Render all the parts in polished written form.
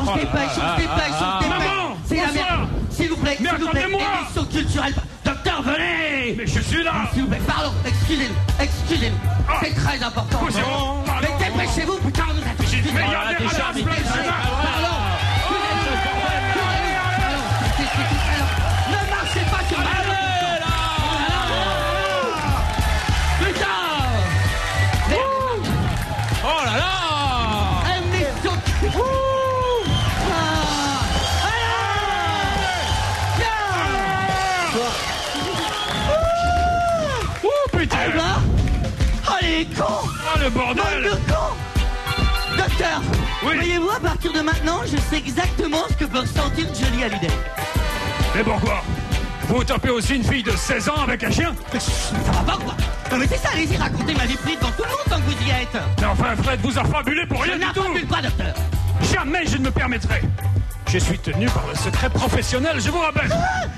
se dépêche. Maman, C'est la bonsoir. merde. S'il vous plaît, Mais s'il vous plaît. attendez-moi. Émission culturelle. Docteur, venez. Mais je suis là. S'il vous plaît, pardon, excusez-nous. Ah. C'est très important. Pardon. Mais dépêchez-vous, putain, vous êtes... Mais il y a des radasse plein de chemin. Pardon. Ne marchez pas sur ma... Putain. Oh là là! Émission... Oh putain. Oh les cons. Oh le bordel. Le con. Docteur, Oui. voyez-vous, à partir de maintenant, je sais exactement ce que peut ressentir Johnny Hallyday. Mais pourquoi? Vous tapez aussi une fille de 16 ans avec un chien? Ça va pas, quoi? Non mais c'est ça, allez-y, racontez ma vie privée devant tout le monde tant que vous y êtes. Mais enfin, Fred vous a fabulé pour rien Je du tout. n'affabule pas, docteur. Jamais je ne me permettrai. Je suis tenu par le secret professionnel, je vous rappelle.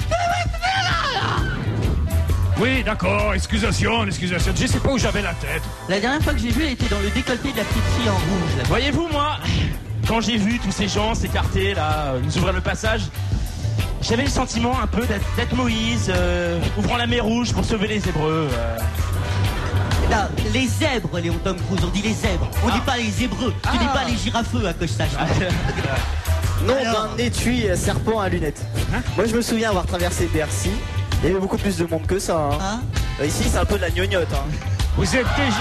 Oui, d'accord, excusation. Je sais pas où j'avais la tête. La dernière fois que j'ai vu, elle était dans le décolleté de la petite fille en rouge. Là. Voyez-vous, moi, quand j'ai vu tous ces gens s'écarter, là, nous ouvrir le passage, j'avais le sentiment un peu d'être Moïse, ouvrant la mer Rouge pour sauver les Hébreux. Là, les zèbres, Léon Tom Cruise, on dit les zèbres. On dit pas les hébreux. Tu dis pas les girafeux à que je sache. Nom Alors. d'un étui serpent à lunettes. Moi je me souviens avoir traversé Bercy. Il y avait beaucoup plus de monde que ça. Hein. Hein? Ici c'est un peu de la gnognotte. Hein. Vous êtes déjà...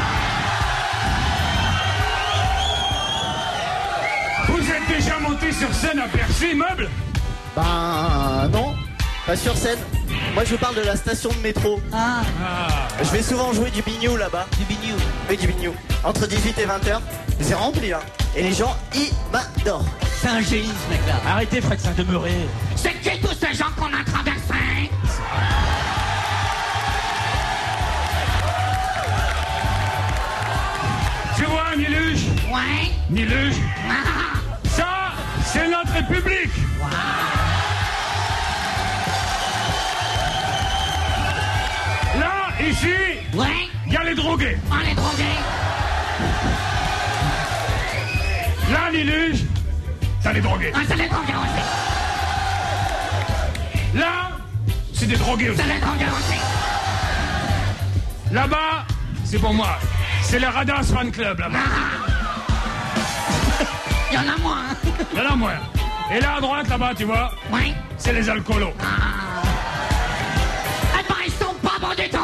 Vous êtes déjà monté sur scène à Bercy, meuble? Ben non, pas sur scène. Moi je vous parle de la station de métro. Ah, Je vais souvent jouer du bignou là-bas. du bignou. Oui, du bignou. Entre 18 et 20h. C'est rempli hein. Et les gens ils m'adorent. C'est un génie, ce mec-là. Arrêtez, Fred Saint-Demeuré. C'est qui tous ces gens qu'on a traversés? Tu vois, Niluge? Ouais. Niluge? Ça, c'est notre République. Là, ici, Ouais. il y a les drogués. On est drogués. Là, Niluge, t'as les drogués. Ah, c'est les drogués aussi. Là, c'est des drogués aussi. C'est les drogués aussi. Là-bas, c'est pour moi. C'est le Radas Fan Club, là-bas. Il y en a moins. Il y en a moins. Et là, à droite, là-bas, tu vois, Ouais. c'est les alcoolos. Eh ben, ils sont pas bons du tout.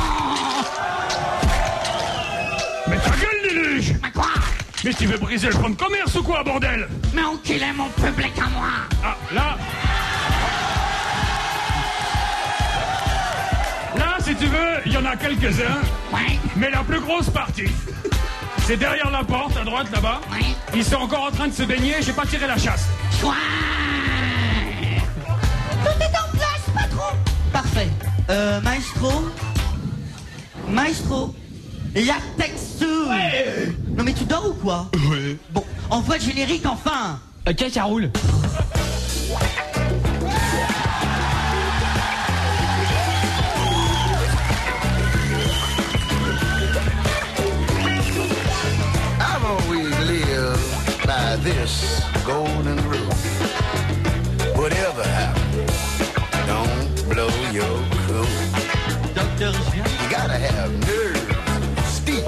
Mais ta gueule, Niluge! Mais quoi? Mais tu veux briser le fonds de commerce ou quoi, bordel? Mais enculé mon public à moi. Ah, là... Là, si tu veux, il y en a quelques-uns, Ouais. mais la plus grosse partie, c'est derrière la porte, à droite, là-bas. Ouais. Ils sont encore en train de se baigner, j'ai pas tiré la chasse. Ouais. Tout est en place, patron. Parfait. Maestro, la texture. Non mais tu dors ou quoi? Ouais. Bon, envoie le générique enfin. Ok, ça roule. I've always lived by this golden rule. Whatever happens, don't blow your cool. Docteur Julien. You gotta have nerve, steep.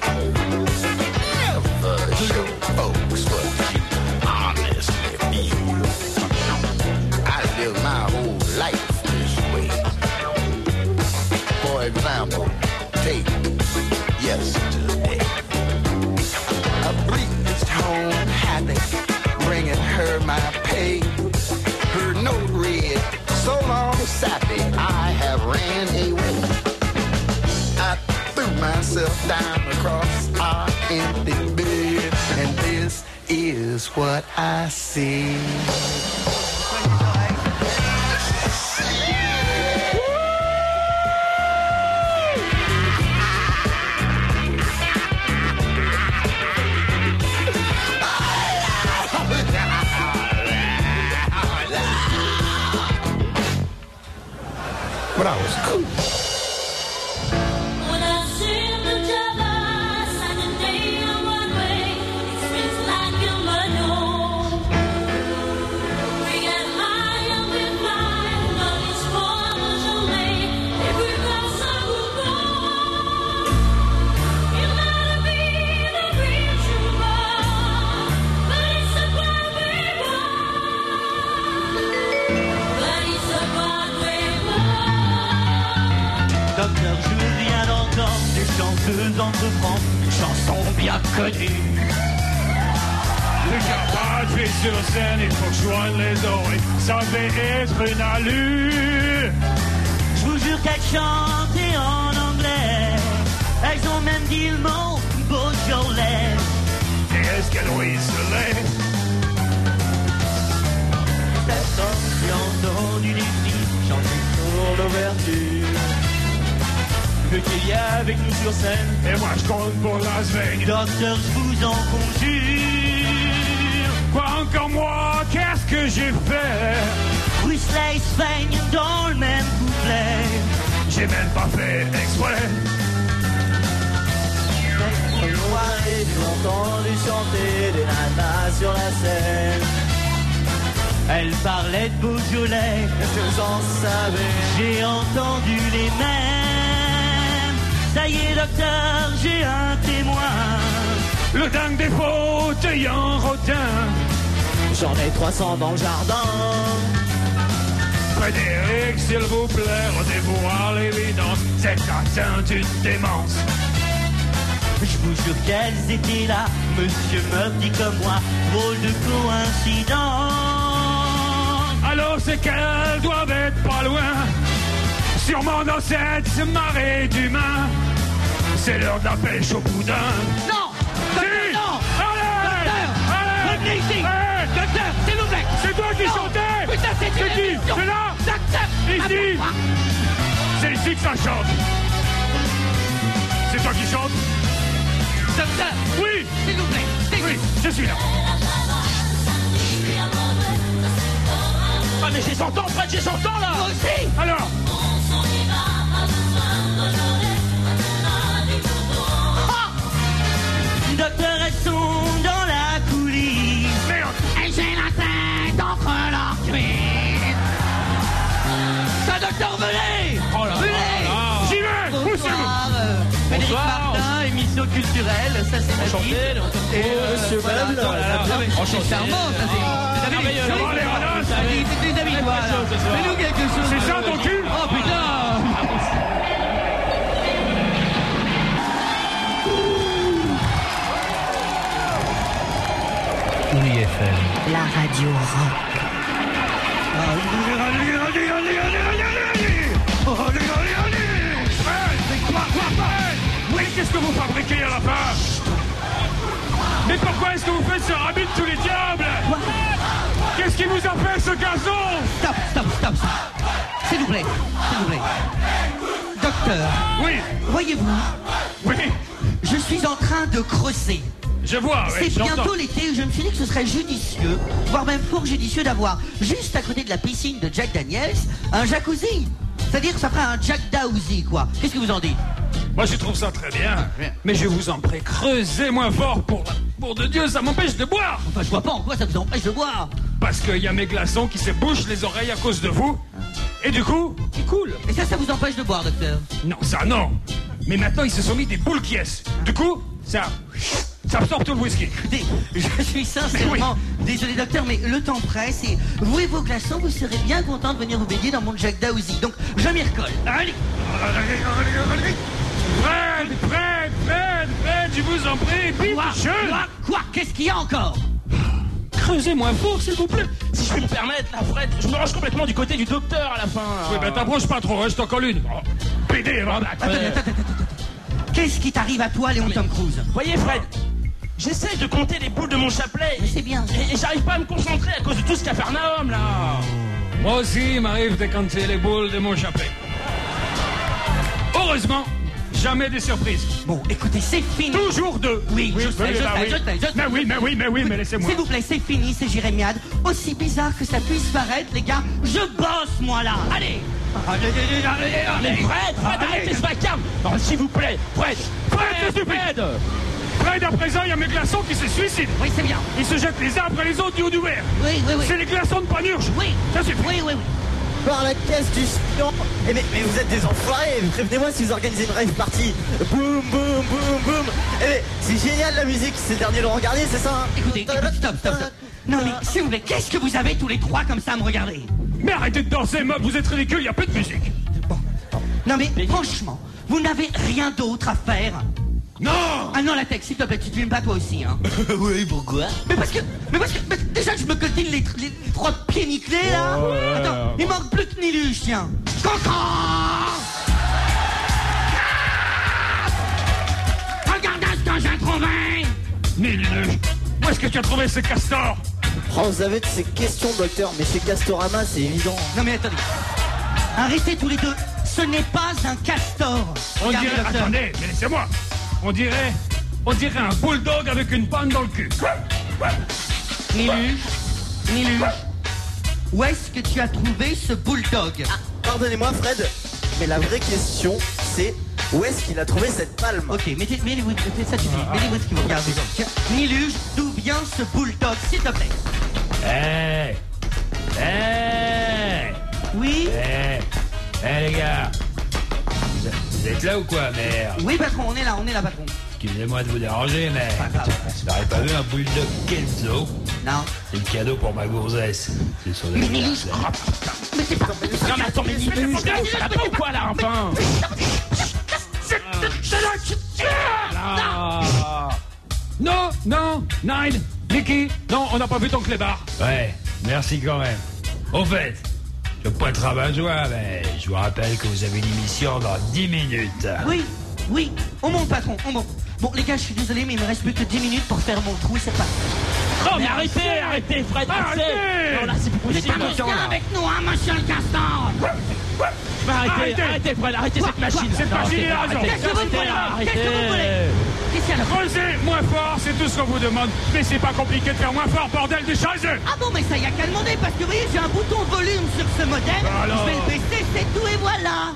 Never show folks what you honestly feel. I live my whole life this way. For example, take yesterday. A breezed home happy, bringing her my pay. Her note read, so long sappy, I have ran away. I threw myself down across our empty bed, and this is what I see. When I was cool. When I see the jealous and the day on one way, it seems like you might know. chanteuse entreprend une chanson bien connue. Le camarade fait sur scène, il faut joindre les oreilles. Ça devait être une allure. Je vous jure qu'elles chantaient en anglais. Elles ont même dit le mot Beaujolais. Et est-ce qu'elle ruisselait? J'ai entendu des filles chanter Pour l'ouverture. Le qu'il y a avec nous sur scène. Et moi je compte pour Las Vegas. Docteur, je vous en conjure. Quoi encore moi? Qu'est-ce que j'ai fait? Whistler et Spain dans le même couplet. J'ai même pas fait exprès. Moi et j'ai entendu chanter des nanas sur la scène. Elle parlait de Beaujolais. Qu'est-ce que vous en savez? J'ai entendu les mêmes. Ça y est, docteur, j'ai un témoin. Le dingue des fauteuils en rotin. J'en ai 300 dans le jardin. Frédéric, s'il vous plaît, rendez-vous à l'évidence. C'est atteint une démence. Je vous jure qu'elles étaient là. Monsieur Meuf dit comme moi. Drôle de coïncidence. Alors c'est qu'elles doivent être pas loin. Sûrement dans cette marée d'humains. C'est l'heure de la pêche au boudin. Non! Docteur, Si. non! Allez! Docteur! Allez! Revenez ici! Hey. Docteur, s'il vous plaît! C'est toi qui Non. chantais! Putain, c'est C'est une qui? émission. C'est là? Docteur! Ici. C'est ici que ça chante. C'est toi qui chantes? Docteur! Oui! S'il vous plaît! Oui, je suis là. Ah mais j'ai 100 ans, Fred, j'ai 100 ans là. Moi aussi! Alors, Docteur, elles sont dans la coulisse. merde! Et j'ai la tête entre leurs cuisses. Ça, docteur, venez! Oh là là Venez! là. J'y vais! Poussez-vous! Bonsoir, Frédéric Bonsoir. Martin, émission culturelle, ça c'est ma Enchanté, vie. Léon. Et Monsieur voilà, Meuble, voilà, voilà. voilà. Enchanté. C'est charmant, ça c'est. merveilleux. Ça va, les radins? Ça va. C'est des amis, voilà. chose ce soir. Fais-nous quelque chose. C'est ça, ton cul? Oh putain! La radio rock. Oui, qu'est-ce que vous fabriquez à la fin? Mais pourquoi est-ce que vous faites ce rabis de tous les diables? Qu'est-ce qui vous a fait ce gazon? Stop, stop, stop, stop. S'il vous plaît, s'il vous plaît. Docteur, Oui, voyez-vous, oui, je suis en train de creuser. je vois, oui, C'est j'entends. bientôt l'été, je me suis dit que ce serait judicieux, voire même fort judicieux d'avoir, juste à côté de la piscine de Jack Daniels, un jacuzzi. C'est-à-dire que ça ferait un Jack Dowsy, quoi. Qu'est-ce que vous en dites? Moi, je trouve ça très bien. Mais je vous en prie, creusez moins fort pour l'amour de Dieu, ça m'empêche de boire. Enfin, je vois pas en quoi ça vous empêche de boire. Parce qu'il y a mes glaçons qui se bouchent les oreilles à cause de vous. Et du coup, ils coulent. Et ça vous empêche de boire, docteur? Non, ça non. Mais maintenant, ils se sont mis des boules qui est. Du coup, ça absorbe tout le whisky. Écoutez, je suis sincèrement désolé, docteur, mais le temps presse et vous et vos glaçons, vous serez bien content de venir vous baigner dans mon Jack Dowsy. Donc, je m'y recolle. Allez! Fred, je vous en prie, vite, Quoi? Qu'est-ce qu'il y a encore? Creusez moins fort, s'il vous plaît. Si je puis me permettre, là, Fred, je me range complètement du côté du docteur à la fin. là. Oui, ben t'approches pas trop, reste encore l'une. Oh, pédé, va. Attends. Qu'est-ce qui t'arrive à toi, Léon Tom Cruise? Voyez, Fred, j'essaie de compter les boules de mon chapelet. Mais c'est bien. Et j'arrive pas à me concentrer à cause de tout ce Capharnaüm, là. Moi aussi, il m'arrive de compter les boules de mon chapelet. Heureusement, jamais des surprises. Bon, écoutez, c'est fini. Toujours deux. Oui, je sais. Mais laissez-moi. S'il vous plaît, c'est fini, c'est Jérémiade. Aussi bizarre que ça puisse paraître, les gars, je bosse, moi, là. Allez! Mais Fred, arrêtez ce vacarme. Non, s'il vous plaît, Fred, Fred, à présent, il y a mes glaçons qui se suicident. Oui, c'est bien. Ils se jettent les uns après les autres du haut du verre. Oui. C'est les glaçons de Panurge. Oui. Ça suffit. Oui. Par la caisse du sion. Mais vous êtes des enfoirés. Prévenez-moi si vous organisez une rave party. Boum, boum, boum, boum. Mais c'est génial la musique. C'est le dernier Laurent Garnier, c'est ça? Écoutez, stop. Non, mais s'il vous plaît, qu'est-ce que vous avez tous les trois comme ça à me regarder? Mais arrêtez de danser, mob, vous êtes ridicule, il n'y a plus de musique. Bon. Non, mais franchement, Vous n'avez rien d'autre à faire? Non! Ah non, la tech, s'il te plaît, tu te filmes pas toi aussi, hein? Oui, pourquoi? Mais déjà que je me coltine les 3 pieds nickelés, là. Ouais. Attends, il manque plus que Niluche, tiens. Cancan! Regarde ce que j'ai trouvé! Niluche, où est-ce que tu as trouvé ce castor? Oh, vous avez de ces questions, docteur, mais chez Castorama, c'est évident. Non mais attendez. Arrêtez tous les deux. Ce n'est pas un castor. On Regardez, dirait... docteur. Attendez, mais laissez-moi. On dirait un bulldog avec une panne dans le cul. Niluche, où est-ce que tu as trouvé ce bulldog? Ah, pardonnez-moi, Fred, mais la vraie question, c'est où est-ce qu'il a trouvé cette palme? Ok, mettez-vous, ça suffit. Mettez-vous ce qui vous regarde. Tiens, Niluche, d'où vient ce bulldog, s'il te plaît? Hey! Oui? Les gars, vous êtes là ou quoi, merde? Oui, patron, on est là, patron. Excusez-moi de vous déranger, mais Pas grave. je n'aurais pas vu un bulldog Kenzo. Non. C'est le cadeau pour ma gonzesse. C'est son Mais Niluche, mais c'est pas... Non, mais attends, mais Niluche, ça va pas ou quoi, là, enfin? Non, Nine, Nicky, non, on n'a pas vu ton clébard. Ouais, merci quand même. Au fait, je veux pas être rabat-joie, mais je vous rappelle que vous avez une émission dans 10 minutes. Oui, on monte, patron, on monte. Bon, les gars, je suis désolé, mais il me reste plus que 10 minutes pour faire mon trou, c'est pas... Oh, mais arrêtez, Fred, Arrêtez. Non, là, c'est plus possible. avec nous, hein, monsieur le castor? Mais arrêtez, Fred, arrêtez cette machine. Cette Non, machine, il a arrêtez, raison. Qu'est-ce que vous voulez? arrêtez. Qu'est-ce que vous voulez? Qu'est-ce qu'il y a là? Creusez moins fort, c'est tout ce qu'on vous demande. Mais c'est pas compliqué de faire moins fort, bordel de choses. Ah bon, mais ça y a qu'à demander, parce que vous voyez, j'ai un bouton volume sur ce modèle. Alors Je vais le baisser, c'est tout, et voilà.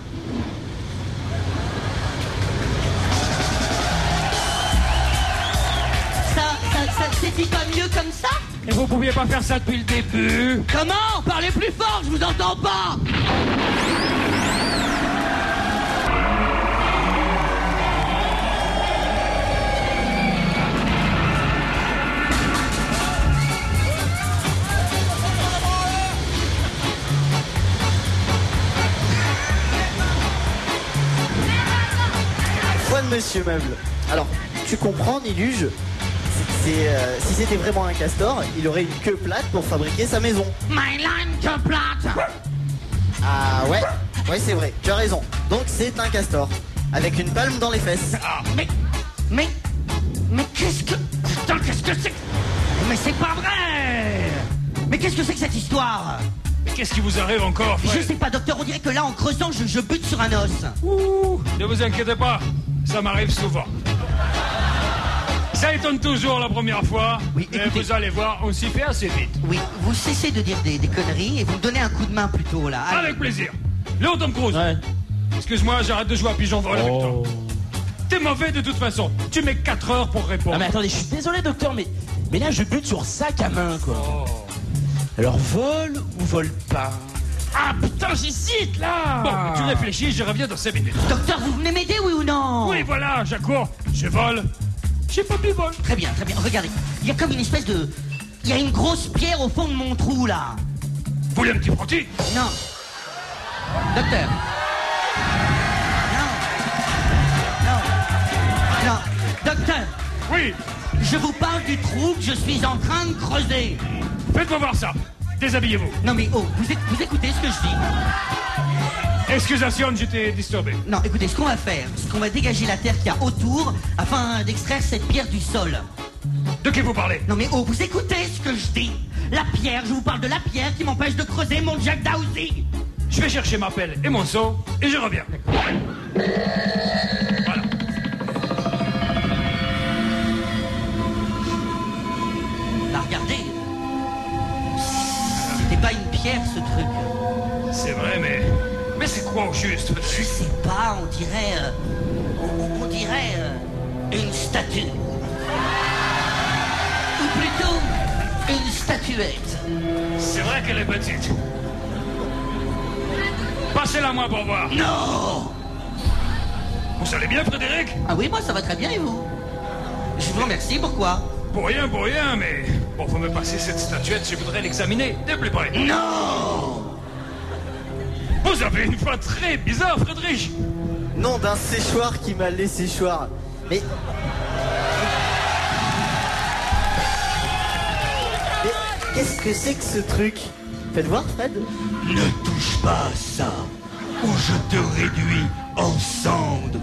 Ça c'est dit pas mieux comme ça? Et vous pouviez pas faire ça depuis le début? Comment? Parlez plus fort, je vous entends pas. Foi de Monsieur Meuble. Alors, tu comprends, Niluge, si c'était vraiment un castor, il aurait une queue plate pour fabriquer sa maison. My line que plate. Ah ouais, c'est vrai, tu as raison. Donc c'est un castor, avec une palme dans les fesses. Mais qu'est-ce que... Putain, qu'est-ce que c'est? Mais c'est pas vrai. Mais qu'est-ce que c'est que cette histoire? Qu'est-ce qui vous arrive encore, Je Fred? sais pas, docteur, on dirait que là, en creusant, je bute sur un os. Ouh, ne vous inquiétez pas, ça m'arrive souvent. Ça étonne toujours la première fois, Oui, mais écoutez. vous allez voir, on s'y fait assez vite. Oui, vous cessez de dire des conneries et vous me donnez un coup de main plutôt, là. Allez. Avec plaisir. Léo Tom Cruise, Ouais. excuse-moi, j'arrête de jouer à pigeon vol avec toi. T'es mauvais de toute façon, tu mets 4 heures pour répondre. Ah, mais attendez, je suis désolé, docteur, mais là, je bute sur sac à main, quoi. Oh. Alors, vole ou vole pas? Ah, putain, j'hésite, là. Bon, tu réfléchis, je reviens dans 5 minutes. Docteur, vous venez m'aider, oui ou non? Oui, voilà, j'accours, je vole. J'ai pas du vol. Très bien, regardez. Il y a comme une espèce de... Il y a une grosse pierre au fond de mon trou, là. Vous voulez un petit frottis? Non. Docteur. Non. Docteur, Oui, je vous parle du trou que je suis en train de creuser. faites-moi voir ça. Déshabillez-vous. Non mais oh, vous écoutez ce que je dis? Excusation, j'étais disturbé. Non, écoutez, ce qu'on va faire, c'est qu'on va dégager la terre qu'il y a autour afin d'extraire cette pierre du sol. De qui vous parlez? Non mais oh, vous écoutez ce que je dis? La pierre, je vous parle de la pierre qui m'empêche de creuser mon Jack Dowsey. Je vais chercher ma pelle et mon seau et je reviens. Voilà. Bah regardez. C'était pas une pierre ce truc. C'est vrai, mais c'est quoi au juste? Je sais pas, on dirait... on dirait une statue. Ou plutôt une statuette. C'est vrai qu'elle est petite. Passez-la moi pour voir. Non! Vous allez bien, Frédéric? Ah oui, moi ça va très bien et vous? Je vous remercie, pourquoi? Pour rien, mais... Bon, faut me passer cette statuette, je voudrais l'examiner de plus près. Non! Vous avez une voix très bizarre, Frédéric. Non, d'un séchoir qui m'a laissé choir. Mais qu'est-ce que c'est que ce truc? Faites voir, Fred. Ne touche pas à ça, ou je te réduis en cendres.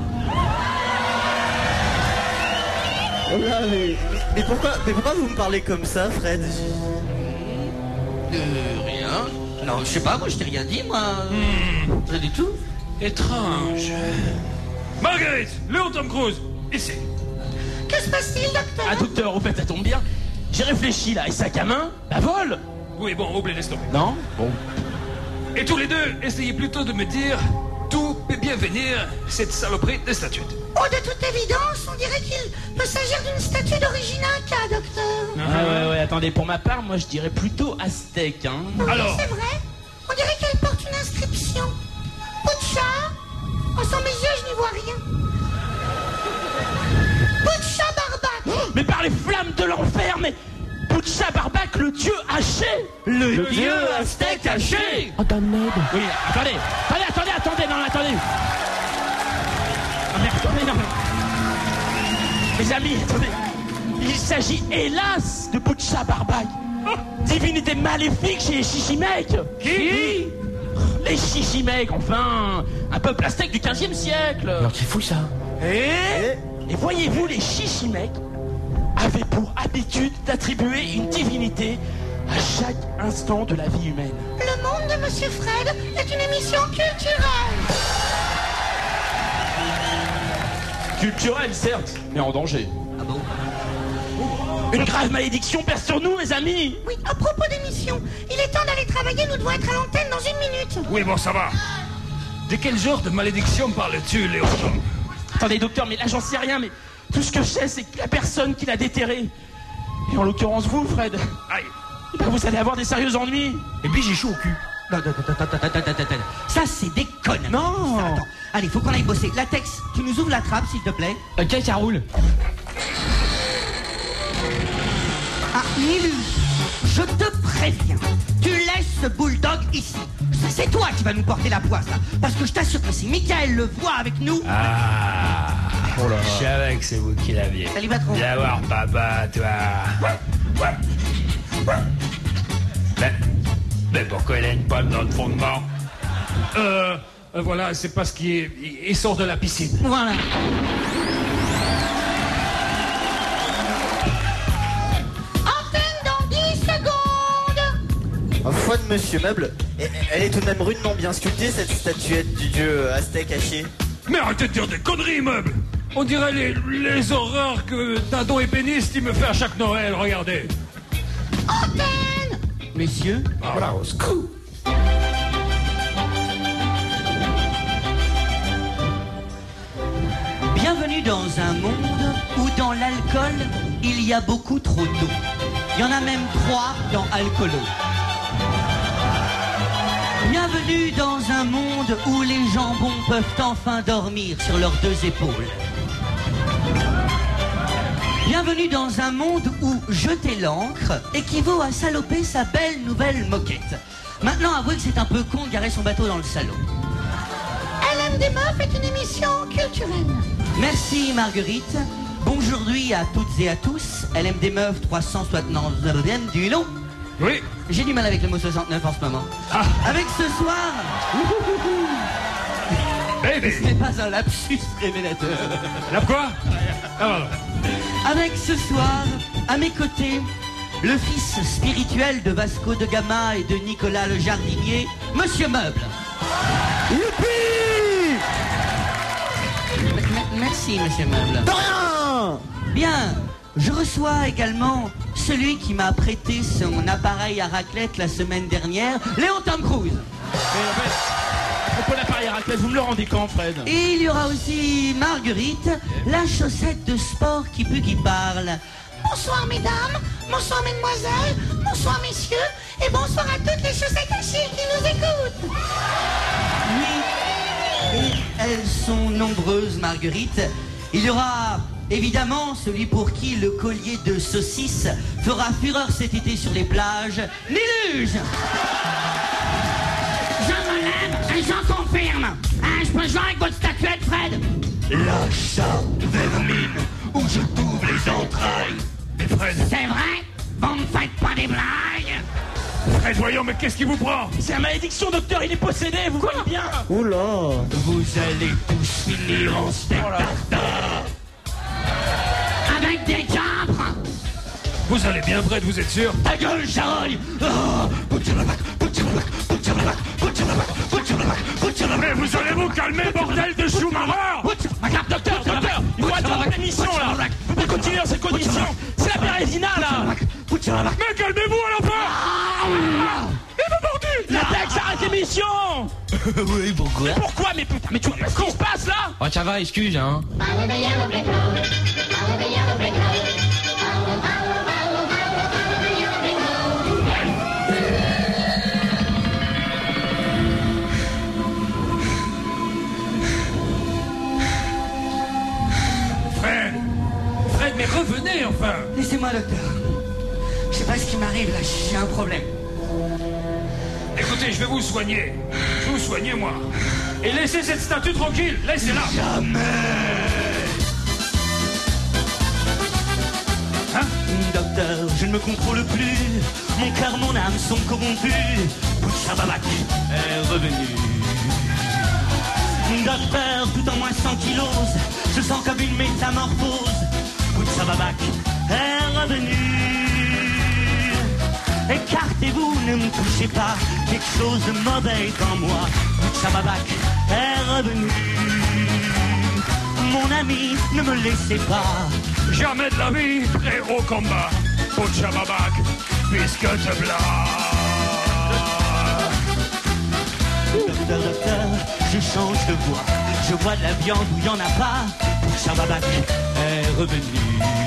Oh là, mais pourquoi vous me parlez comme ça, Fred? Rien. Non, je sais pas, moi je t'ai rien dit, moi. Rien du tout. Étrange. Marguerite, Léon Tom Cruise, ici. Que se passe-t-il, docteur? Ah, docteur, au fait, ça tombe bien. J'ai réfléchi là, et sac à main, bah vol. Oui, bon, oublie, laisse tomber. Non? Bon. Et tous les deux, essayez plutôt de me dire d'où peut bien venir cette saloperie de statue. Oh, de toute évidence, on dirait qu'il peut s'agir d'une statue d'origine Inca, docteur. Ah ouais, attendez, pour ma part, moi je dirais plutôt aztèque, hein. Alors, C'est vrai. On dirait qu'elle porte une inscription. Pucha. Oh, sans mes yeux, je n'y vois rien. Pucha Barbac. Mais par les flammes de l'enfer, mais Pucha Barbac, le dieu haché. Le dieu aztèque haché. Oh, donne l'aide. Oui, attendez, non, attendez. Ah, mais attendez, non. Mes amis, attendez. Il s'agit, hélas, de Pucha Barbac. Divinité maléfique chez les Chichimecs. qui? Les Chichimecs, enfin. Un peuple aztèque du 15e siècle. Alors c'est fou ça. Et voyez-vous, les Chichimecs avaient pour habitude d'attribuer une divinité à chaque instant de la vie humaine. Le monde de Monsieur Fred est une émission culturelle. Culturelle, certes, mais en danger. Ah bon? Une grave malédiction pèse sur nous, mes amis. Oui, à propos d'émission, il est temps d'aller travailler, nous devons être à l'antenne dans 1 minute. Oui, bon, ça va. De quel genre de malédiction parles-tu, Léon Tom? Attendez, docteur, mais là, j'en sais rien, mais tout ce que je sais, c'est que la personne qui l'a déterré, et en l'occurrence vous, Fred, Aïe. eh ben, vous allez avoir des sérieux ennuis. Et puis j'ai chaud au cul. Non, ça c'est des conneries. Non. Ça, attends. Allez, faut qu'on aille bosser. Latex, tu nous ouvres la trappe, s'il te plaît. Ok, ça roule. Ah, Milu, je te préviens, tu laisses ce bulldog ici. C'est toi qui vas nous porter la poisse, là. Parce que je t'assure que si Michael le voit avec nous... Ah, je savais que c'est vous qui l'aviez. Salut, patron. Viens voir papa, toi. Mais pourquoi il a une pomme dans le fondement? Voilà, c'est parce qu'il sort de la piscine. Voilà. Antenne dans 10 secondes. En foi de Monsieur Meuble, elle est tout de même rudement bien sculptée, cette statuette du dieu aztèque haché. Mais arrêtez de dire des conneries, meuble. On dirait les horreurs que Dindon ébéniste il me fait à chaque Noël, regardez. Antenne. Messieurs, Voilà, au secours. bienvenue dans un monde où dans l'alcool, il y a beaucoup trop d'eau. Il y en a même 3 dans Alcoolo. Bienvenue dans un monde où les jambons peuvent enfin dormir sur leurs 2 épaules. Bienvenue dans un monde où jeter l'encre équivaut à saloper sa belle nouvelle moquette. Maintenant, avouez que c'est un peu con de garer son bateau dans le salon. LMD Meuf est une émission culturelle. Merci Marguerite. Bonjour à toutes et à tous. LMD Meuf 369 du long. Oui. J'ai du mal avec le mot 69 en ce moment. Ah. Avec ce soir... Baby. Ce n'est pas un lapsus révélateur. La quoi? Ah, voilà. Avec ce soir, à mes côtés, le fils spirituel de Vasco de Gama et de Nicolas le jardinier, Monsieur Meuble. Youpi! Merci, Monsieur Meuble. De rien! Bien, je reçois également celui qui m'a prêté son appareil à raclette la semaine dernière, Léon Tom Cruise. Mais en fait, à propos de l'appareil à raclette, vous me le rendez quand, Fred? Et il y aura aussi Marguerite, la chaussette de sport qui pue qui parle. Bonsoir mesdames, bonsoir mesdemoiselles, bonsoir messieurs, et bonsoir à toutes les chaussettes hachées qui nous écoutent. Oui, et elles sont nombreuses, Marguerite. Il y aura évidemment celui pour qui le collier de saucisse fera fureur cet été sur les plages, Niluge. J'en confirme, je peux jouer avec votre statuette, Fred? Lâche ça, vermine, ou je t'ouvre les entrailles. Mais Fred, C'est vrai? Vous me faites pas des blagues? Fred, voyons, mais qu'est-ce qui vous prend? C'est la malédiction, docteur, il est possédé, vous voyez bien. Oula. Vous allez tous finir en steak tartare. Avec des capres? Vous allez bien, Fred, vous êtes sûr? Ta gueule, charogne. Mais vous allez vous calmer, bordel de Schumacher! Docteur, il faut attendre la mission, là. Vous pouvez continuer dans cette condition. C'est la Bérésina, là. Mais calmez-vous à la fin! Il m'a mordu! La Tex, arrête l'émission. Oui, pourquoi? Mais pourquoi? Mais putain, mais tu vois ce qui se passe, là? Oh, ça va, excuse, hein. Fred, mais revenez, enfin! Laissez-moi, docteur. Je sais pas ce qui m'arrive, là. J'ai un problème. Écoutez, je vais vous soigner. Je vais vous soigner, moi. Et laissez cette statue tranquille. Laissez-la. Docteur, je ne me contrôle plus. Mon cœur, mon âme sont corrompus. Bouchababak est revenu. Docteur, tout en moins 100 kilos, je sens comme une métamorphose. Bouchababak est revenu. Écartez-vous, ne me touchez pas. Quelque chose de mauvais est en moi. Bouchababak est revenu. Mon ami, ne me laissez pas. Jamais de la vie, prêt au combat. Bouchababak, puisque te blague. Docteur, je change de voix. Je vois de la viande où il n'y en a pas. Bouchababak est revenu.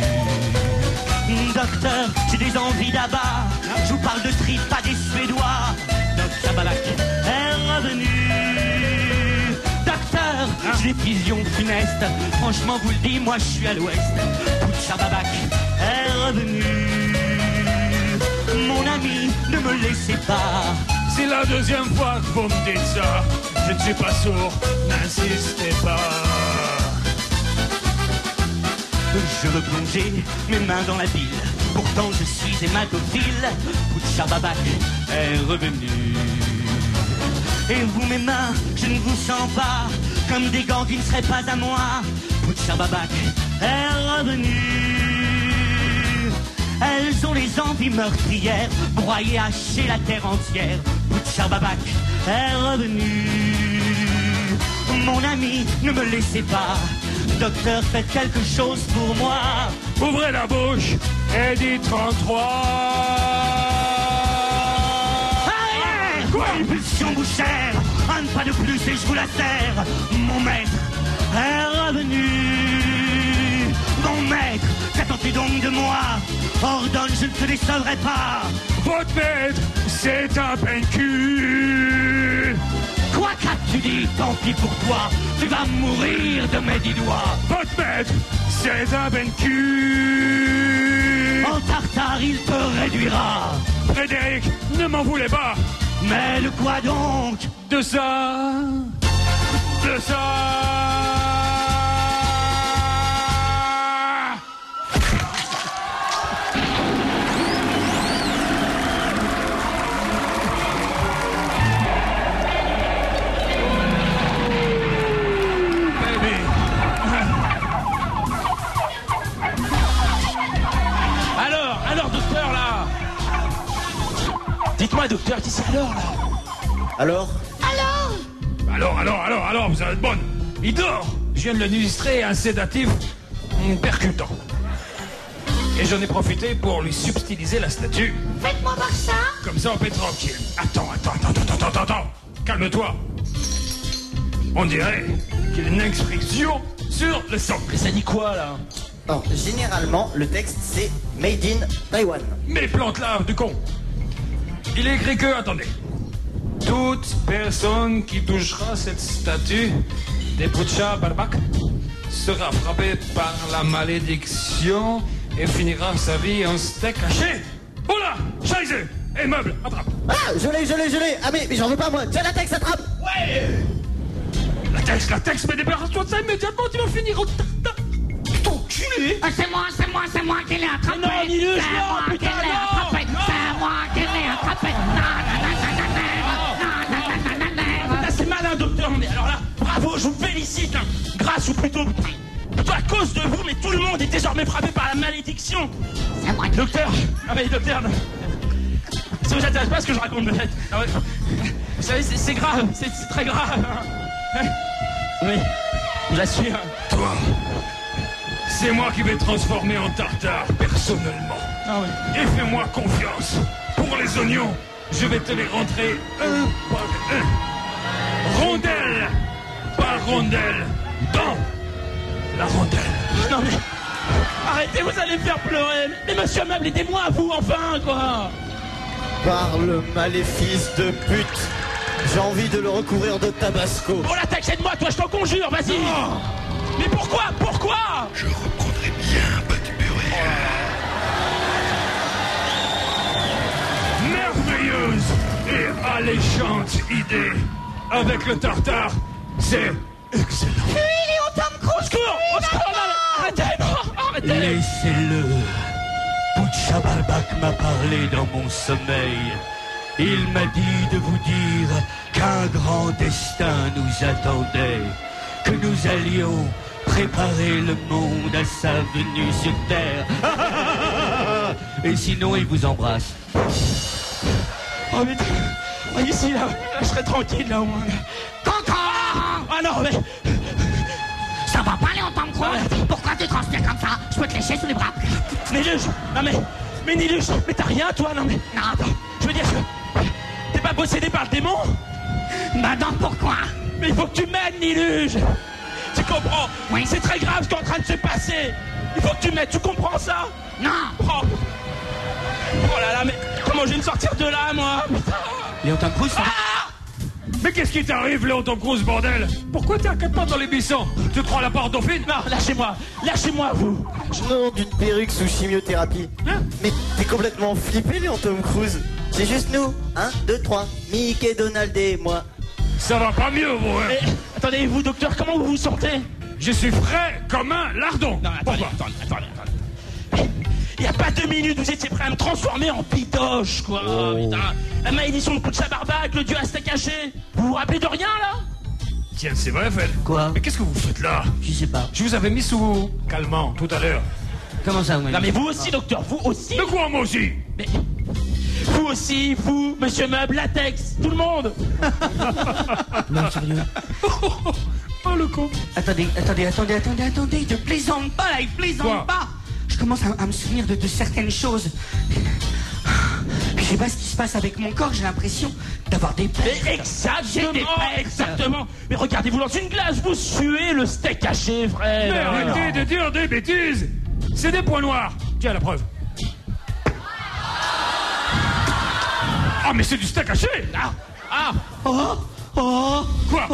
Docteur, j'ai des envies d'abat. Je vous parle de trip, pas des Suédois. Bouchababak est revenu. Docteur, j'ai des visions funestes. Franchement, vous le dis, moi je suis à l'ouest. Bouchababak est revenu. Mon ami, ne me laissez pas. C'est la deuxième fois que vous me dites ça. Je ne suis pas sourd, n'insistez pas. Je veux plonger mes mains dans la bile. Pourtant je suis hématophile. Bouchababak est revenu. Et vous mes mains, je ne vous sens pas comme des gants qui ne seraient pas à moi. Bouchababak est revenu. Elles ont les envies meurtrières, broyer, hacher la terre entière. Bouchababak est revenu. Mon ami, ne me laissez pas. Docteur, faites quelque chose pour moi. Ouvrez la bouche et dites 33. Arrière! Quoi? Impulsion bouchère. Un pas de plus et je vous la serre. Mon maître est revenu. Mon maître, qu'attends-tu donc de moi? Ordonne, je ne te décevrai pas. Votre maître, c'est un vaincu. Quoi qu'as-tu dit? Tant pis pour toi. Tu vas mourir de mes 10 doigts. Votre maître, c'est un vaincu. En tartare, il te réduira. Frédéric, ne m'en voulez pas. Mais de quoi donc? De ça. De ça. Dites-moi, docteur, qui c'est alors, là? Alors, vous allez être bonne. Il dort. Je viens de l'administrer un sédatif percutant. Et j'en ai profité pour lui subtiliser la statue. Faites-moi voir ça. Comme ça, on peut être tranquille. Attends. Calme-toi. On dirait qu'il y a une inscription sur le sang. Mais ça dit quoi, là? alors, généralement, le texte c'est Made in Taiwan. Mais plante-là, du con. Il est écrit que, attendez, toute personne qui touchera cette statue des Bouchababak sera frappée par la malédiction et finira sa vie en steak haché. Oh là, Scheiße. Et meuble, attrape. Ah, je l'ai. Ah mais j'en veux pas moi. Tiens la texte, attrape. Ouais. La texte, mais débarrasse-toi de ça immédiatement, tu vas finir au tartare. T'enculé. C'est moi qui l'ai attrapé. Non, Nilus, c'est non, moi qui putain, l'ai non, attrapé. non. C'est moi qui l'ai attrapé. Là, c'est malin, docteur. Mais alors là, bravo, je vous félicite. Hein. Grâce ou plutôt à cause de vous, mais tout le monde est désormais frappé par la malédiction. C'est moi. Docteur, ah mais docteur, ça vous intéresse pas ce que je raconte peut-être. Ah ouais. Vous savez, c'est grave, c'est très grave. Hein. Oui, j'assure. Toi, c'est moi qui vais te transformer en tartare, personnellement. Ah ouais. Et fais-moi confiance. Pour les oignons, je vais te les rentrer un par un. Rondelle par rondelle. Dans la rondelle. Non mais... Arrêtez, vous allez me faire pleurer. Mais monsieur Meuble, aidez-moi, vous, enfin, quoi. Par le maléfice de pute, j'ai envie de le recouvrir de tabasco. Oh la taxe, aide-moi, toi, je t'en conjure, vas-y. Oh. Mais pourquoi Je reprendrai bien un peu du purée. Merveilleuse et alléchante idée. Avec le tartare, c'est excellent. Au secours, non, arrêtez, non, arrêtez. Laissez-le. Butcha Barbac m'a parlé dans mon sommeil. Il m'a dit de vous dire qu'un grand destin nous attendait, que nous allions préparer le monde à sa venue sur Terre. Et sinon, il vous embrasse. Oh mais ici là, je serais tranquille là au moins. Cancan. Ah non mais... Ça va pas, Léon Tom Cruise. Pourquoi tu transpires comme ça? Je peux te lécher sous les bras. Nilus, non mais Nilus, mais t'as rien toi, non mais... Non. Attends, je veux dire que... T'es pas possédé par le démon? Bah non, pourquoi? Mais il faut que tu m'aides, Nilus. Tu comprends? Oui. C'est très grave ce qui est en train de se passer. Il faut que tu m'aides, tu comprends ça? Non. Oh là là, mais comment je vais me sortir de là, moi? Putain. Léon Tom Cruise, Ah! Mais qu'est-ce qui t'arrive, Léon Tom Cruise, bordel? Pourquoi t'es à 4 pattes dans les buissons? Tu te crois la part Dauphine? Non, lâchez-moi, vous. Non, d'une perruque sous chimiothérapie. Hein? Mais t'es complètement flippé, Léon Tom Cruise. C'est juste nous. 1, 2, 3. Mickey, Donald et moi. Ça va pas mieux, vous, hein? Eh, attendez, vous, docteur, comment vous vous sentez? Je suis frais comme un lardon. Non, attendez. Il y a pas 2 minutes, vous étiez prêt à me transformer en pitoche, quoi. Oh. Putain. La malédiction de Butcha Barbac, le dieu à steak caché. Vous vous rappelez de rien, là? Tiens, c'est vrai, Fed. Quoi? Mais qu'est-ce que vous faites là? Je sais pas. Je vous avais mis sous calmant tout à l'heure. Comment ça, oui? Non, mais vous aussi, docteur, vous aussi. De quoi, moi aussi? Mais... Vous aussi, vous, monsieur Meuble, latex, tout le monde. Non, sérieux. Oh, le con. Attendez, il te plaisante pas là, il plaisante Quoi? pas. Je commence à me souvenir de certaines choses. Puis je sais pas ce qui se passe avec mon corps, j'ai l'impression d'avoir des pertes. Mais exactement, J'ai des pertes. exactement. Mais regardez-vous dans une glace, vous suez le steak caché, frère. Mais arrêtez de dire des bêtises. C'est des points noirs. Tiens, la preuve. Ah, mais c'est du steak haché. Oh, Quoi?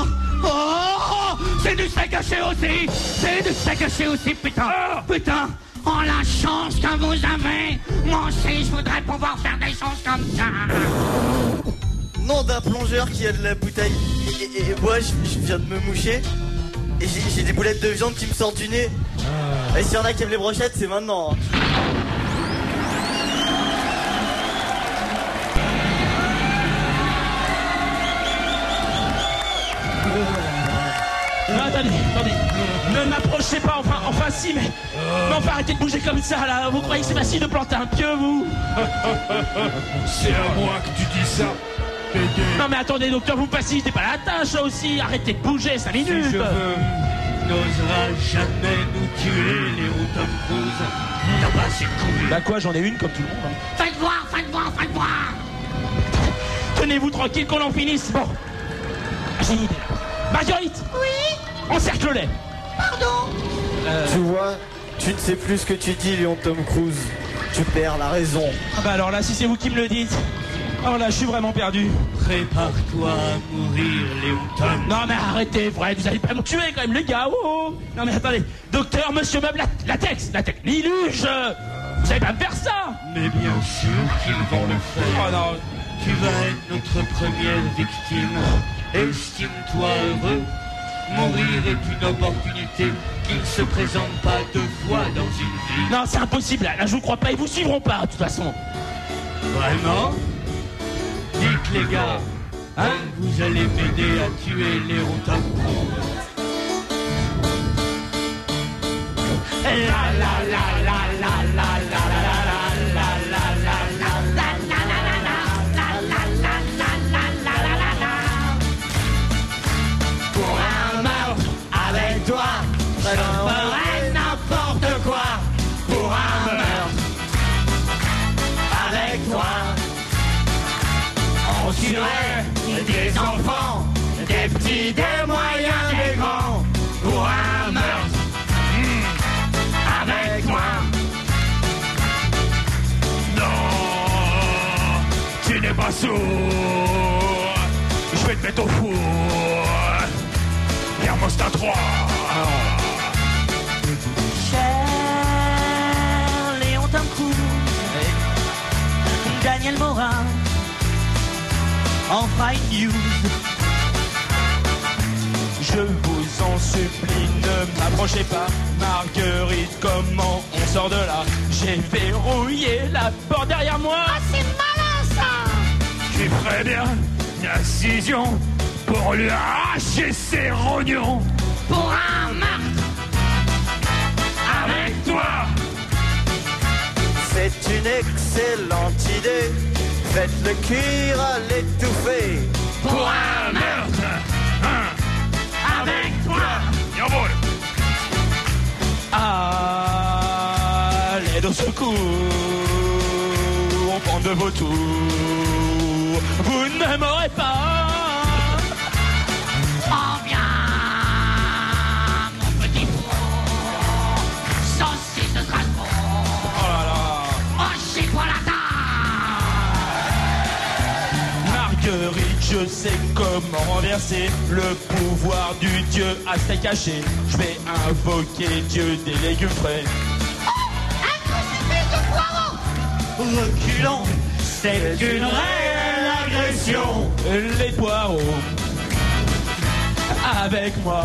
c'est du steak haché aussi. C'est du steak haché aussi, putain. Ah. Putain. Oh la chance que vous avez. Moi aussi, je voudrais pouvoir faire des choses comme ça. Nom d'un plongeur qui a de la bouteille. Et moi, je viens de me moucher. Et j'ai des boulettes de viande qui me sortent du nez. Et s'il y en a qui aiment les brochettes, c'est maintenant. Hein. Non, attendez. Ne m'approchez pas, enfin si, mais enfin arrêtez de bouger comme ça, là. Vous croyez que c'est facile de planter un pieu, vous? C'est à moi que tu dis ça. Non mais attendez, docteur, vous facilitez pas la tâche, là aussi. Arrêtez de bouger, 5 minutes. Si je veux, n'osera jamais nous tuer, Léon Tom Cruise. T'as pas assez de couilles. Bah quoi, j'en ai une comme tout le monde. Hein. Faites voir. Tenez-vous tranquille qu'on en finisse. Bon, j'ai une idée. Marguerite. Oui. Encercle-les. Pardon. Tu vois, tu ne sais plus ce que tu dis, Léon Tom Cruise. Tu perds la raison. Ah bah alors là, si c'est vous qui me le dites. Oh là, je suis vraiment perdu. Prépare-toi à mourir, Léon Tom. Non mais arrêtez, Fred, vous allez pas me tuer quand même, les gars. Oh. Non mais attendez, docteur, monsieur Meuble, latex, Niluge. Vous allez pas me faire ça. Mais bien sûr qu'ils vont le faire. Oh non. Tu vas être notre première victime. Estime-toi heureux Mourir est une opportunité qui ne se présente pas deux fois dans une vie. Non, c'est impossible, là, je vous crois pas, ils vous suivront pas, de toute façon. Vraiment? Dites les gars, hein, vous allez m'aider à tuer Léon Tom Cruise. La la la la la la la la la la Pour un meurtre avec toi, je ferai n'importe quoi. Pour un meurtre avec toi, on tuerait des enfants, des petits, des moyens, des grands. Pour un meurtre avec toi. Non, tu n'es pas sourd. Je vais te mettre au four. Thermostat 3. Cher Léon Tom Cruise, Daniel Morin, en fine news. Je vous en supplie, ne m'approchez pas. Marguerite, comment on sort de là? J'ai verrouillé la porte derrière moi. Ah, c'est malin ça! Qui ferait bien une incision pour lui arracher ses rognons. Pour un meurtre avec toi. C'est une excellente idée. Faites-le cuire à l'étouffer. Pour un meurtre avec toi. Jawohl. À l'aide au secours, on prend de vos tours. Vous ne m'aurez pas. Oh bien, mon petit four, saucisse de Strasbourg. Oh là là. Oh, chez toi la table. Marguerite, je sais comment renverser le pouvoir du dieu aztèque caché. Je vais invoquer Dieu des légumes frais. Un crucifix de poireaux! Reculant, c'est une réelle agression. Les poireaux, avec moi,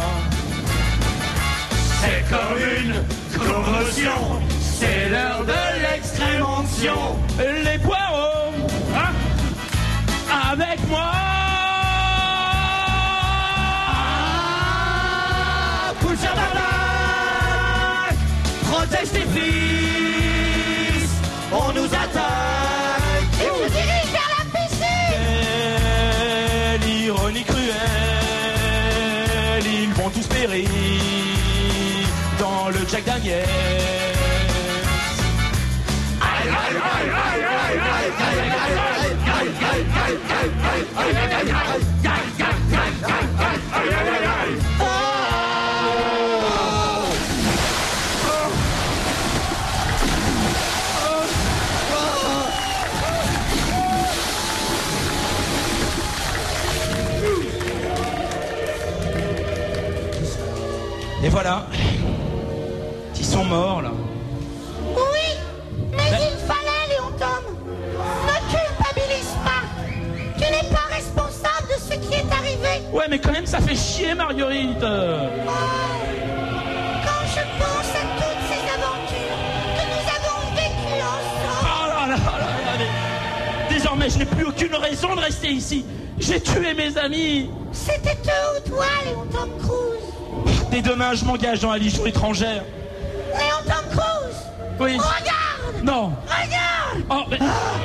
C'est comme une commotion. C'est l'heure de l'extrême onction. les poireaux, hein, avec moi. Poucha Barbac, protège tes fils. On nous attaque. Et vous dirige vers la piscine! Quelle ironie cruelle, ils vont tous périr dans le Jack Daniels. Et voilà, ils sont morts là. Oui, mais il fallait, Léon Tom. Ne culpabilise pas. Tu n'es pas responsable de ce qui est arrivé. Ouais, mais quand même, ça fait chier, Marguerite. Oh, quand je pense à toutes ces aventures que nous avons vécues ensemble. Oh là là là là, mais désormais, je n'ai plus aucune raison de rester ici. J'ai tué mes amis. C'était eux ou toi, Léon Tom Cruise? Dès demain, je m'engage dans la Légion étrangère. Léon Tom Cruise! Oui. Regarde! Non. Regarde! Oh, mais...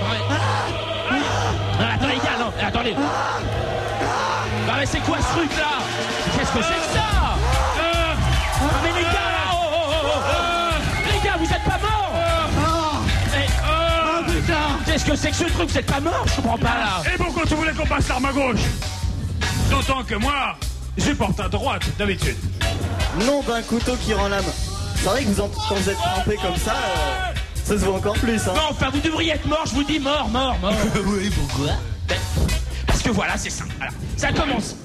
Ah, attendez, les gars, non, attendez. Ah, mais c'est quoi ce truc-là? Qu'est-ce que c'est que ça? Ah, mais les gars, là, oh, oh, oh, oh. Les gars, vous êtes pas morts? Mais... Oh, putain! Qu'est-ce que c'est que ce truc? Vous êtes pas morts? Je comprends pas, là. Et pourquoi tu voulais qu'on passe l'arme à gauche? D'autant que moi, je porte à droite d'habitude. Nom d'un couteau qui rend l'âme. C'est vrai que quand vous êtes trempé comme ça, ça se voit encore plus. Hein. Non, enfin, vous devriez être mort, je vous dis mort. Oui, pourquoi? Ben, parce que voilà, c'est simple. Alors, ça commence.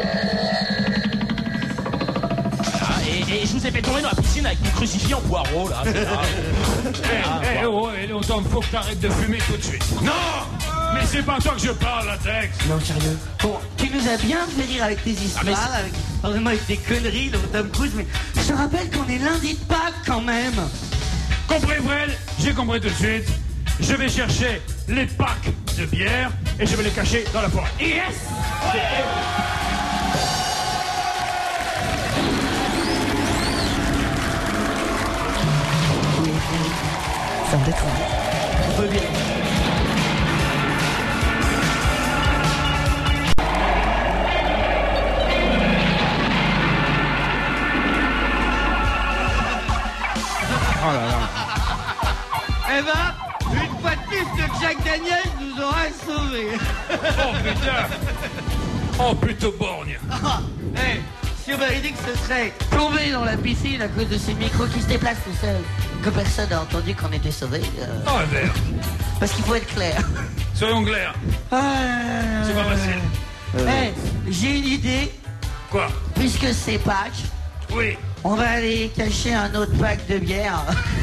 Voilà, et je vous ai fait tomber dans la piscine avec mon crucifix en poireau, là. Oh, Léon Tom, faut que t'arrêtes de fumer tout de suite. Non! Mais c'est pas toi que je parle, latex. Non, sérieux. Bon, tu nous as bien fait rire avec tes histoires, vraiment avec tes conneries, le Tom Cruise, mais je te rappelle qu'on est lundi de Pâques quand même. Compris, Fred? J'ai compris tout de suite. Je vais chercher les packs de bière et je vais les cacher dans la forêt. Yes! Ça me détend. On peut bien. Oh là là. Eh ben, une fois de plus que Jack Daniel nous aura sauvés. Oh putain. Oh putain borgne. Si on m'avait dit que ce serait tombé dans la piscine à cause de ces micros qui se déplacent tout seuls, que personne n'a entendu qu'on était sauvés. Oh merde. Parce qu'il faut être clair. Soyons clairs. C'est pas facile. J'ai une idée. Quoi? Puisque c'est Pâques, oui, on va aller cacher un autre pack de bière.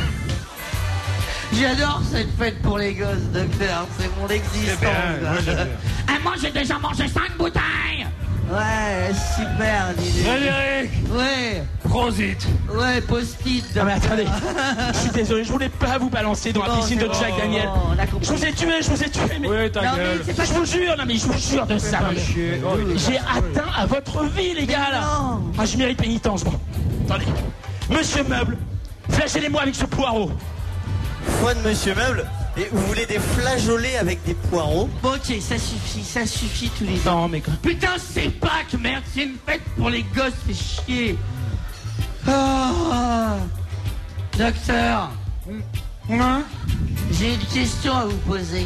J'adore cette fête pour les gosses, docteur. C'est mon existence. Moi, j'ai déjà mangé 5 bouteilles. Ouais, super l'idée. Frédéric. Ouais. Prosit. Ouais, post-it. Non mais attendez, je suis désolé, je voulais pas vous balancer dans la piscine de Jack Daniel. Je vous ai tué, mais... Oui, ta gueule. Je vous jure, non mais je vous jure de ça. J'ai atteint à votre vie, les gars, là. Ah, je mérite pénitence, bon. Attendez. Monsieur Meuble, flagellez-moi avec ce poireau. Foi de Monsieur Meuble. Et vous voulez des flageolets avec des poireaux? Bon, ok, ça suffit tous les deux. Non, mais... Putain, c'est Pâques, merde, c'est une fête pour les gosses, fais chier. Oh. Docteur, j'ai une question à vous poser.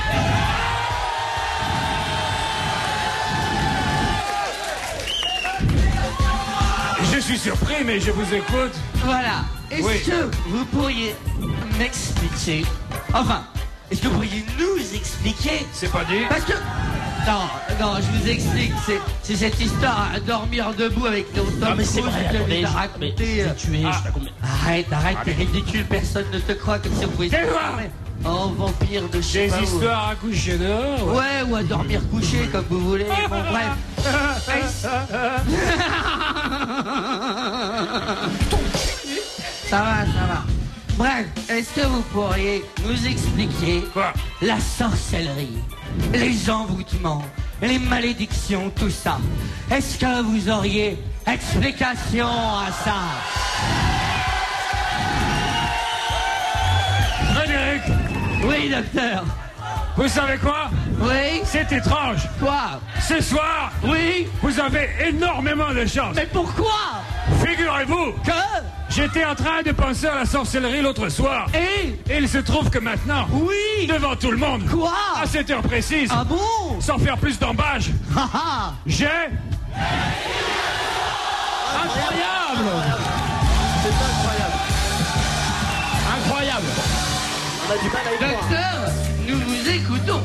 Je suis surpris, mais je vous écoute. Voilà. Est-ce que vous pourriez m'expliquer... Enfin, est-ce que vous pourriez nous expliquer... C'est pas dit. Parce que... Non, je vous explique. C'est cette histoire à dormir debout avec nos Tom Non mais c'est vrai, attendez, raconté. Arrête, t'es ridicule, personne ne te croit comme si on pouvait se transformer en vampire de chez Des histoires à coucher dehors. Ouais, ou à dormir couché, comme vous voulez. Bon, bref. Ça va. Bref, est-ce que vous pourriez nous expliquer quoi? La sorcellerie, les envoûtements, les malédictions, tout ça. Est-ce que vous auriez explication à ça? Frédéric. Oui, docteur. Vous savez quoi? Oui. C'est étrange. Quoi? Ce soir, oui, vous avez énormément de chance. Mais pourquoi? Figurez-vous que j'étais en train de penser à la sorcellerie l'autre soir. Et il se trouve que maintenant, oui, devant tout le monde, quoi? À cette heure précise, ah bon? Sans faire plus d'embâche, j'ai... Incroyable! C'est incroyable! On a du mal à y croire. Docteur, nous vous écoutons.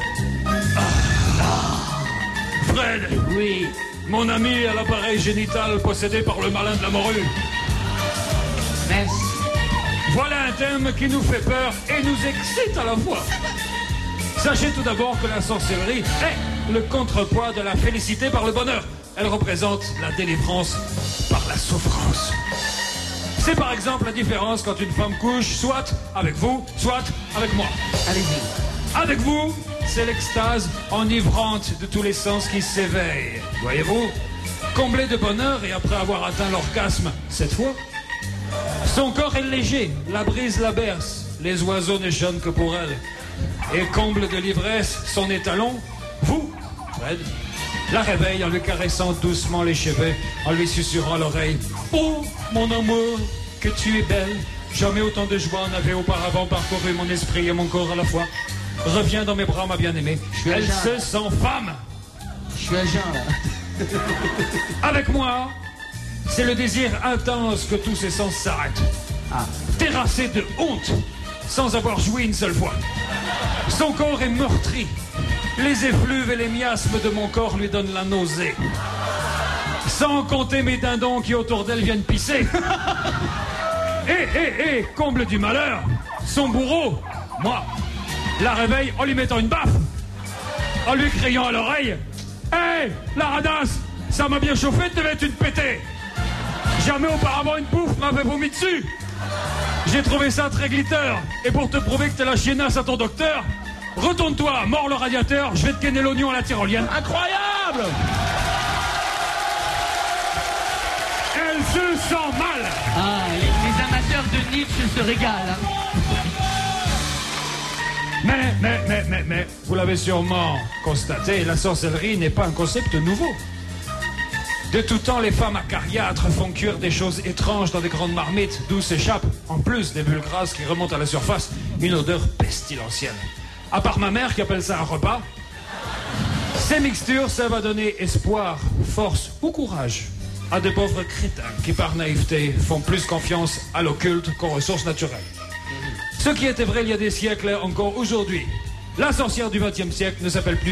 Fred. Oui. Mon ami à l'appareil génital possédé par le malin de la morue. Merci. Voilà un thème qui nous fait peur et nous excite à la fois. Sachez tout d'abord que la sorcellerie est le contrepoids de la félicité par le bonheur. Elle représente la délivrance par la souffrance. C'est par exemple la différence quand une femme couche soit avec vous, soit avec moi. Allez-y. Avec vous, c'est l'extase enivrante de tous les sens qui s'éveillent. Voyez-vous, comblé de bonheur et après avoir atteint l'orgasme cette fois, son corps est léger, la brise la berce, les oiseaux ne chantent que pour elle. Et comble de l'ivresse, son étalon, vous, Fred, la réveille en lui caressant doucement les cheveux, en lui susurrant à l'oreille. Oh, mon amour, que tu es belle. Jamais autant de joie n'avait auparavant parcouru mon esprit et mon corps à la fois. Reviens dans mes bras, ma bien-aimée. Elle se sent femme. Je suis à jeun, là. Avec moi, c'est le désir intense que tous ses sens s'arrêtent. Terrassé de honte, sans avoir joui une seule fois. Son corps est meurtri. Les effluves et les miasmes de mon corps lui donnent la nausée. Sans compter mes dindons qui autour d'elle viennent pisser. Et, comble du malheur, son bourreau, moi, la réveille en lui mettant une baffe en lui criant à l'oreille « Hé, la radasse, ça m'a bien chauffé, devait être une pétée. Jamais auparavant une bouffe m'avait vomi dessus. J'ai trouvé ça très glitter. Et pour te prouver que t'es la chiennasse à ton docteur, retourne-toi, mords le radiateur, je vais te gainer l'oignon à la tyrolienne. » Incroyable! Elle se sent mal. Ah, les amateurs de Nietzsche se régalent. Hein. Mais, vous l'avez sûrement constaté, la sorcellerie n'est pas un concept nouveau. De tout temps, les femmes acariâtres font cuire des choses étranges dans des grandes marmites, d'où s'échappe, en plus des bulles grasses qui remontent à la surface, une odeur pestilentielle. À part ma mère qui appelle ça un repas, ces mixtures servent à donner espoir, force ou courage à de pauvres crétins qui, par naïveté, font plus confiance à l'occulte qu'aux ressources naturelles. Ce qui était vrai il y a des siècles, encore aujourd'hui. La sorcière du XXe siècle ne s'appelle plus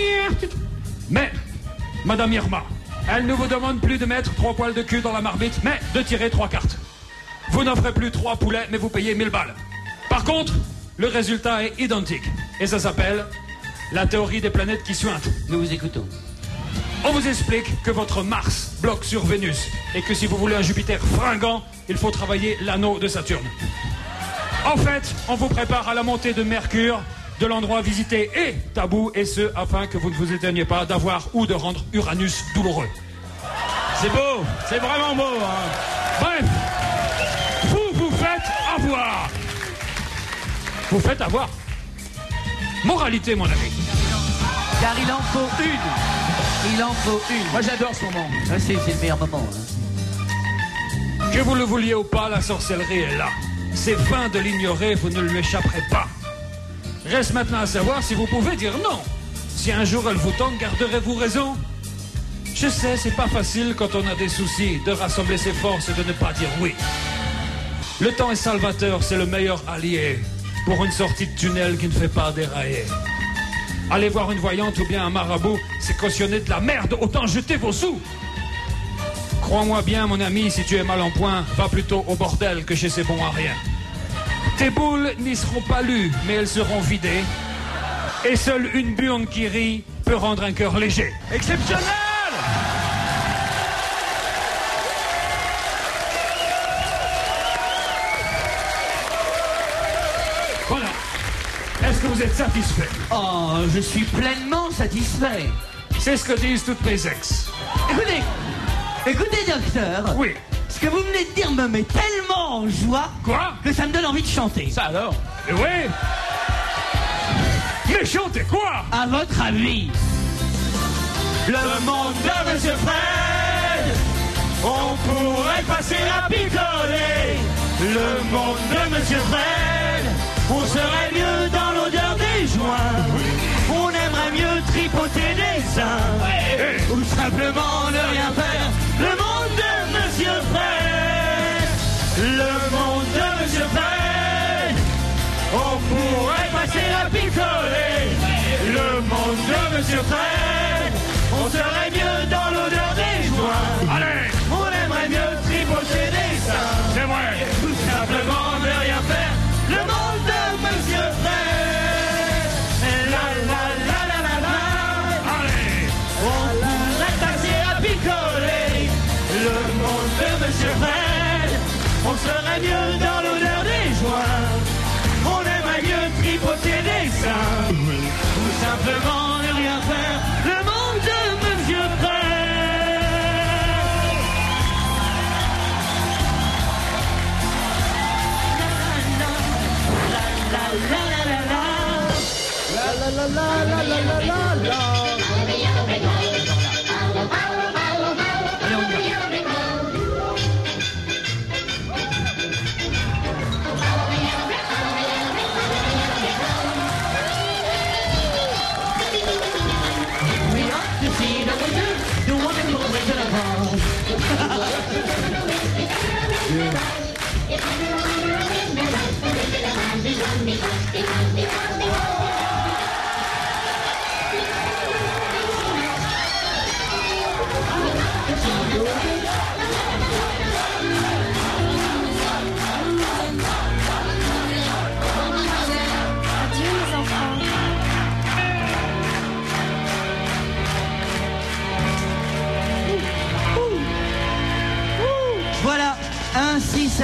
mais Madame Irma. Elle ne vous demande plus de mettre 3 poils de cul dans la marmite, mais de tirer 3 cartes. Vous n'offrez plus 3 poulets, mais vous payez 1000 balles. Par contre, le résultat est identique. Et ça s'appelle la théorie des planètes qui suintent. Nous vous écoutons. On vous explique que votre Mars bloque sur Vénus et que si vous voulez un Jupiter fringant, il faut travailler l'anneau de Saturne. En fait, on vous prépare à la montée de Mercure, de l'endroit visité et tabou, et ce, afin que vous ne vous éteigniez pas d'avoir ou de rendre Uranus douloureux. C'est beau, c'est vraiment beau. Hein. Bref, vous faites avoir. Vous faites avoir. Moralité, mon ami. Car il en faut une. Il en faut une. Moi j'adore ce moment. Ah, c'est le meilleur moment. Hein. Que vous le vouliez ou pas, la sorcellerie est là. C'est fin de l'ignorer, vous ne lui échapperez pas. Reste maintenant à savoir si vous pouvez dire non. Si un jour elle vous tente, garderez-vous raison? Je sais, c'est pas facile quand on a des soucis de rassembler ses forces et de ne pas dire oui. Le temps est salvateur, c'est le meilleur allié pour une sortie de tunnel qui ne fait pas dérailler. Aller voir une voyante ou bien un marabout, c'est cautionner de la merde, autant jeter vos sous. Crois-moi bien, mon ami, si tu es mal en point, va plutôt au bordel que chez ces bons à rien. Tes boules n'y seront pas lues, mais elles seront vidées. Et seule une burne qui rit peut rendre un cœur léger. Exceptionnel! Voilà. Est-ce que vous êtes satisfait? Oh, je suis pleinement satisfait. C'est ce que disent toutes mes ex. Écoutez, docteur. Oui. Ce que vous venez de dire me met tellement en joie. Quoi? Que ça me donne envie de chanter. Ça alors? Et oui. Mais chantez quoi? À votre avis? Le monde de Monsieur Fred, on pourrait passer à picoler. Le monde de Monsieur Fred, on serait mieux dans l'odeur des joints. On aimerait mieux tripoter des seins, ou simplement ne rien faire. Le monde de Monsieur Fred, le monde de Monsieur Fred, on pourrait passer à picoler. Le monde de Monsieur Fred, on serait mieux dans l'odeur des joints. Allez! On aimerait mieux tripoter des seins. C'est vrai! Tout simplement ne rien faire. Le monde de Monsieur Fred. La la la la la la. Allez! On pourrait passer à picoler.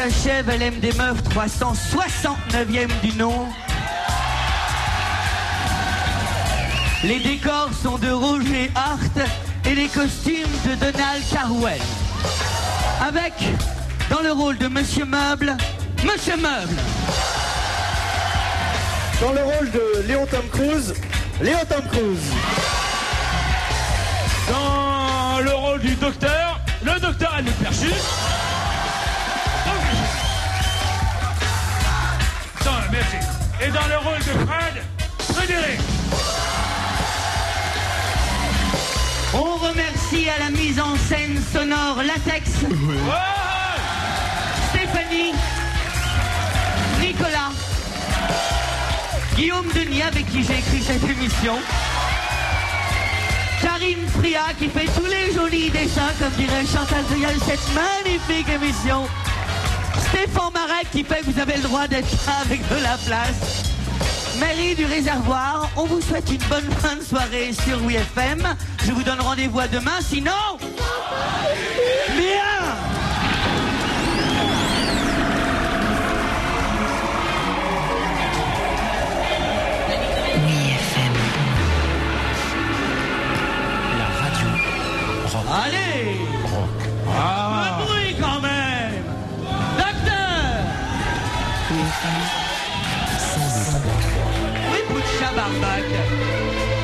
s'achève, elle aime des meufs 369e du nom. Les décors sont de Roger Hart et les costumes de Donald Carwell. Avec, dans le rôle de Monsieur Meuble, Monsieur Meuble. Dans le rôle de Léon Tom Cruise, Léon Tom Cruise. Dans le rôle du docteur, le docteur Anne Perchus. Merci. Et dans le rôle de Fred, Frédéric. On remercie à la mise en scène sonore Latex, Stéphanie, Nicolas, Guillaume Denis avec qui j'ai écrit cette émission, Karine Fria qui fait tous les jolis dessins comme dirait Chantal Trial, cette magnifique émission, Stéphane Marek qui fait que vous avez le droit d'être là avec de la place, Mairie du Réservoir, on vous souhaite une bonne fin de soirée sur WFM. Je vous donne rendez-vous à demain, sinon... Bien. WFM. La radio rock. Allez. Un bruit quand même. Docteur. WFM. Oui, Butcha Barbac.